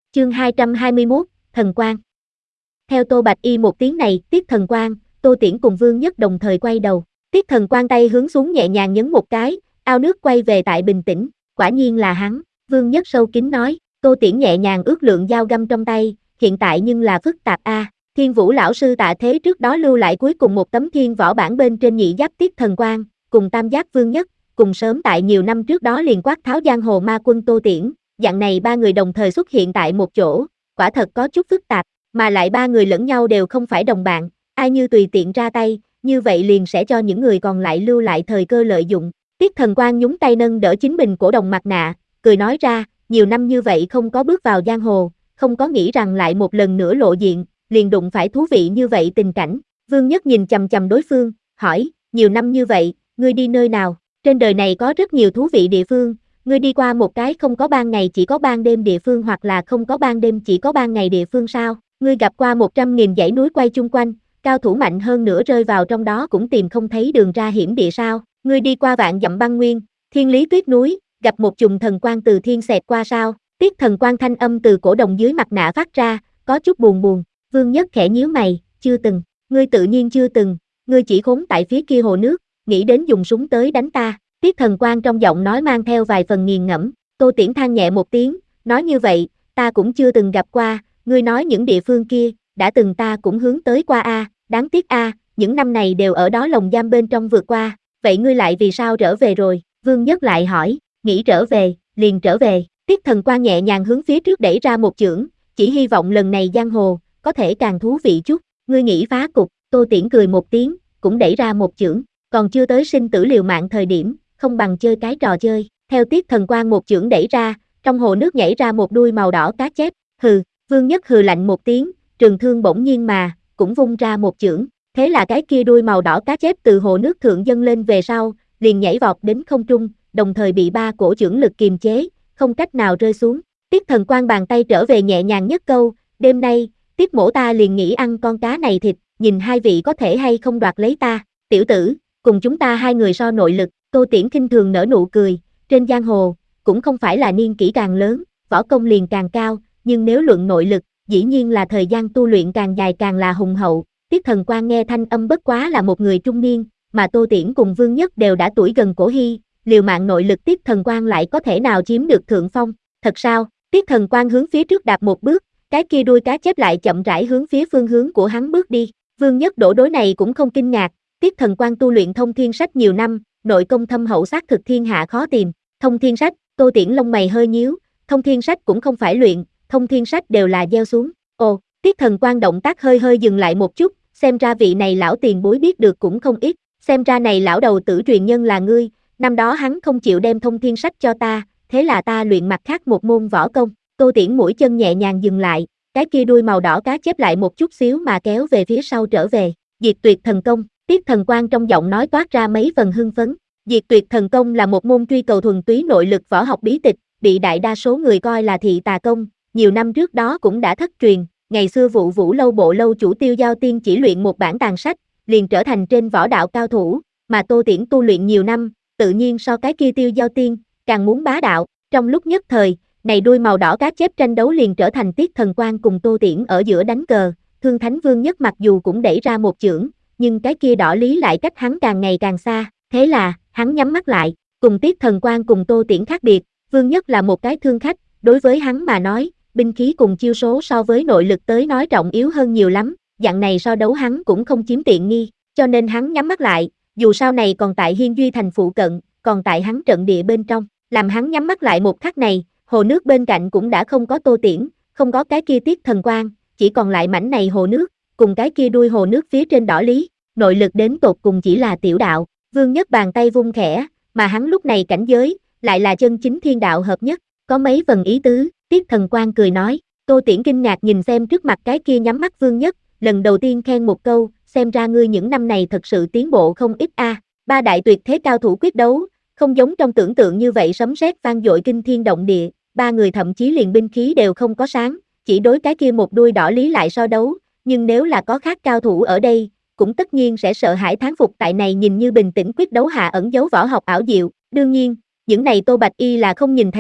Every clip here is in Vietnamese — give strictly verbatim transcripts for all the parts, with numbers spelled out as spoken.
Chương hai trăm hai mươi mốt, Thần Quang. Theo Tô Bạch Y một tiếng này, Tiết Thần Quang, Tô Tiễn cùng Vương Nhất đồng thời quay đầu. Tiết Thần Quang tay hướng xuống nhẹ nhàng nhấn một cái, ao nước quay về tại bình tĩnh, quả nhiên là hắn, Vương Nhất sâu kín nói. Tô Tiễn nhẹ nhàng ước lượng dao găm trong tay, hiện tại nhưng là phức tạp a. À. Thiên Vũ lão sư Tạ Thế trước đó lưu lại cuối cùng một tấm thiên võ bản bên trên nhị giáp Tiết Thần Quang, cùng tam giáp Vương Nhất, cùng sớm tại nhiều năm trước đó liền quát tháo giang hồ ma quân Tô Tiễn, dạng này ba người đồng thời xuất hiện tại một chỗ, quả thật có chút phức tạp, mà lại ba người lẫn nhau đều không phải đồng bạn, ai như tùy tiện ra tay, như vậy liền sẽ cho những người còn lại lưu lại thời cơ lợi dụng. Tiết Thần Quang nhúng tay nâng đỡ chính mình cổ đồng mặt nạ, cười nói ra, nhiều năm như vậy không có bước vào giang hồ, không có nghĩ rằng lại một lần nữa lộ diện, liền đụng phải thú vị như vậy tình cảnh. Vương Nhất nhìn chằm chằm đối phương, hỏi, nhiều năm như vậy, ngươi đi nơi nào? Trên đời này có rất nhiều thú vị địa phương, ngươi đi qua một cái không có ban ngày chỉ có ban đêm địa phương hoặc là không có ban đêm chỉ có ban ngày địa phương sao? Ngươi gặp qua một trăm nghìn dãy núi quay chung quanh, cao thủ mạnh hơn nữa rơi vào trong đó cũng tìm không thấy đường ra hiểm địa sao? Ngươi đi qua vạn dặm băng nguyên, thiên lý tuyết núi, gặp một chùm thần quang từ thiên xẹt qua sao? Tiết Thần Quang thanh âm từ cổ đồng dưới mặt nạ phát ra, có chút buồn buồn. Vương Nhất khẽ nhíu mày, chưa từng, ngươi tự nhiên chưa từng, ngươi chỉ khốn tại phía kia hồ nước, nghĩ đến dùng súng tới đánh ta. Tiết Thần Quang trong giọng nói mang theo vài phần nghiền ngẫm. Tô Tiễn than nhẹ một tiếng, nói như vậy, ta cũng chưa từng gặp qua, ngươi nói những địa phương kia, đã từng ta cũng hướng tới qua a, đáng tiếc a, những năm này đều ở đó lồng giam bên trong vượt qua, vậy ngươi lại vì sao trở về rồi? Vương Nhất lại hỏi, nghĩ trở về, liền trở về. Tiết Thần Quang nhẹ nhàng hướng phía trước đẩy ra một chưởng, chỉ hy vọng lần này giang hồ, có thể càng thú vị chút, ngươi nghĩ phá cục. Tô Tiễn cười một tiếng, cũng đẩy ra một chưởng, còn chưa tới sinh tử liều mạng thời điểm, không bằng chơi cái trò chơi. Theo Tiết Thần Quang một chưởng đẩy ra, trong hồ nước nhảy ra một đuôi màu đỏ cá chép, hừ. Vương Nhất hừ lạnh một tiếng, trường thương bỗng nhiên mà, cũng vung ra một chưởng, thế là cái kia đuôi màu đỏ cá chép từ hồ nước thượng dâng lên về sau, liền nhảy vọt đến không trung, đồng thời bị ba cổ chưởng lực kiềm chế, không cách nào rơi xuống. Tiết Thần Quang bàn tay trở về nhẹ nhàng nhất câu, đêm nay, Tiết mỗ ta liền nghĩ ăn con cá này thịt, nhìn hai vị có thể hay không đoạt lấy ta. Tiểu tử, cùng chúng ta hai người so nội lực. Tô Tiễn khinh thường nở nụ cười, trên giang hồ, cũng không phải là niên kỷ càng lớn, võ công liền càng cao, nhưng nếu luận nội lực, dĩ nhiên là thời gian tu luyện càng dài càng là hùng hậu. Tiết Thần Quang nghe thanh âm bất quá là một người trung niên, mà Tô Tiễn cùng Vương Nhất đều đã tuổi gần cổ hy, liều mạng nội lực Tiết Thần Quang lại có thể nào chiếm được thượng phong? Thật sao? Tiết Thần Quang hướng phía trước đạp một bước, cái kia đuôi cá chép lại chậm rãi hướng phía phương hướng của hắn bước đi. Vương Nhất đổ đối này cũng không kinh ngạc, Tiết Thần Quang tu luyện thông thiên sách nhiều năm, nội công thâm hậu xác thực thiên hạ khó tìm. Thông thiên sách, Tô Tiễn lông mày hơi nhíu, thông thiên sách cũng không phải luyện, thông thiên sách đều là gieo xuống. Ồ, Tiết Thần Quang động tác hơi hơi dừng lại một chút, xem ra vị này lão tiền bối biết được cũng không ít, xem ra này lão đầu tử truyền nhân là ngươi, năm đó hắn không chịu đem thông thiên sách cho ta, thế là ta luyện mặt khác một môn võ công. Tô Tiễn mũi chân nhẹ nhàng dừng lại, cái kia đuôi màu đỏ cá chép lại một chút xíu mà kéo về phía sau trở về. Diệt tuyệt thần công, Tiết Thần Quang trong giọng nói toát ra mấy phần hưng phấn. Diệt tuyệt thần công là một môn truy cầu thuần túy nội lực võ học bí tịch, bị đại đa số người coi là thị tà công, nhiều năm trước đó cũng đã thất truyền. Ngày xưa vụ Vũ lâu bộ lâu chủ Tiêu Giao Tiên chỉ luyện một bản tàn sách, liền trở thành trên võ đạo cao thủ, mà Tô Tiễn tu luyện nhiều năm, tự nhiên so cái kia Tiêu Giao Tiên, càng muốn bá đạo. Trong lúc nhất thời, này đuôi màu đỏ cá chép tranh đấu liền trở thành Tiết Thần Quang cùng Tô Tiễn ở giữa đánh cờ. Thương Thánh Vương Nhất mặc dù cũng đẩy ra một chưởng, nhưng cái kia đỏ lý lại cách hắn càng ngày càng xa, thế là, hắn nhắm mắt lại. Cùng Tiết Thần Quang cùng Tô Tiễn khác biệt, Vương Nhất là một cái thương khách, đối với hắn mà nói, binh khí cùng chiêu số so với nội lực tới nói trọng yếu hơn nhiều lắm, dạng này so đấu hắn cũng không chiếm tiện nghi, cho nên hắn nhắm mắt lại, dù sau này còn tại Hiên Duy thành phụ cận, còn tại hắn trận địa bên trong, làm hắn nhắm mắt lại một khắc này, hồ nước bên cạnh cũng đã không có Tô Tiễn, không có cái kia Tiết Thần Quang, chỉ còn lại mảnh này hồ nước, cùng cái kia đuôi hồ nước phía trên đỏ lý, nội lực đến tột cùng chỉ là tiểu đạo. Vương Nhất bàn tay vung khẽ, mà hắn lúc này cảnh giới, lại là chân chính thiên đạo hợp nhất, có mấy phần ý tứ. Tiết Thần Quang cười nói. Tô Tiễn kinh ngạc nhìn xem trước mặt cái kia nhắm mắt Vương Nhất, lần đầu tiên khen một câu, xem ra ngươi những năm này thật sự tiến bộ không ít a. À. Ba đại tuyệt thế cao thủ quyết đấu, không giống trong tưởng tượng như vậy sấm sét vang dội kinh thiên động địa, ba người thậm chí liền binh khí đều không có sáng, chỉ đối cái kia một đuôi đỏ lý lại so đấu, nhưng nếu là có khác cao thủ ở đây, cũng tất nhiên sẽ sợ hãi thán phục tại này nhìn như bình tĩnh quyết đấu hạ ẩn dấu võ học ảo diệu. Đương nhiên, những này Tô Bạch Y là không nhìn thấy,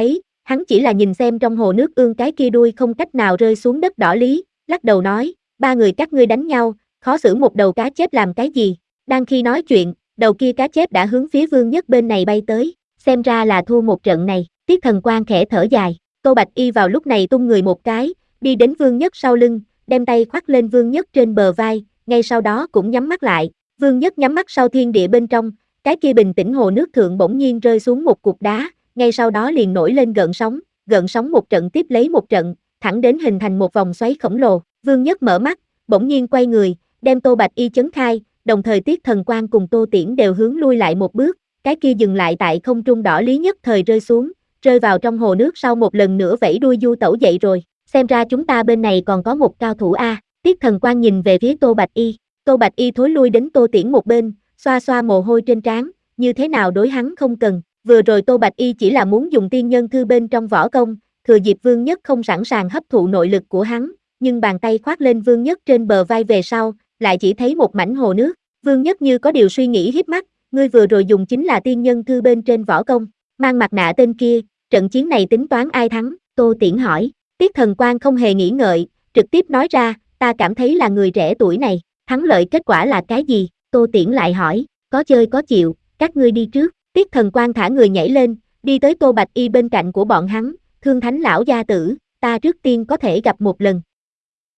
Hắn chỉ là nhìn xem trong hồ nước ương cái kia đuôi không cách nào rơi xuống đất đỏ lý, lắc đầu nói, ba người các ngươi đánh nhau, khó xử một đầu cá chép làm cái gì. Đang khi nói chuyện, đầu kia cá chép đã hướng phía Vương Nhất bên này bay tới, xem ra là thua một trận này. Tiết Thần Quang khẽ thở dài, Tô Bạch Y vào lúc này tung người một cái, đi đến Vương Nhất sau lưng, đem tay khoác lên Vương Nhất trên bờ vai, ngay sau đó cũng nhắm mắt lại. Vương Nhất nhắm mắt sau thiên địa bên trong, cái kia bình tĩnh hồ nước thượng bỗng nhiên rơi xuống một cục đá, ngay sau đó liền nổi lên gợn sóng, gợn sóng một trận tiếp lấy một trận, thẳng đến hình thành một vòng xoáy khổng lồ. Vương Nhất mở mắt, bỗng nhiên quay người, đem Tô Bạch Y chấn khai, đồng thời Tiết Thần Quang cùng Tô Tiễn đều hướng lui lại một bước, cái kia dừng lại tại không trung đỏ lý nhất thời rơi xuống, rơi vào trong hồ nước sau một lần nữa vẫy đuôi du tẩu dậy rồi. Xem ra chúng ta bên này còn có một cao thủ a. Tiết Thần Quang nhìn về phía Tô Bạch Y, Tô Bạch Y thối lui đến Tô Tiễn một bên, xoa xoa mồ hôi trên trán, như thế nào đối hắn không cần, vừa rồi Tô Bạch Y chỉ là muốn dùng tiên nhân thư bên trong võ công, thừa dịp Vương Nhất không sẵn sàng hấp thụ nội lực của hắn, nhưng bàn tay khoác lên Vương Nhất trên bờ vai về sau, lại chỉ thấy một mảnh hồ nước. Vương Nhất như có điều suy nghĩ híp mắt, ngươi vừa rồi dùng chính là tiên nhân thư bên trên võ công, mang mặt nạ tên kia, trận chiến này tính toán ai thắng, Tô Tiễn hỏi. Tiết Thần Quang không hề nghĩ ngợi, trực tiếp nói ra, ta cảm thấy là người trẻ tuổi này, thắng lợi kết quả là cái gì, Tô Tiễn lại hỏi, có chơi có chịu, các ngươi đi trước. Tiết Thần Quang thả người nhảy lên, đi tới Tô Bạch Y bên cạnh của bọn hắn, Thương Thánh lão gia tử, ta trước tiên có thể gặp một lần,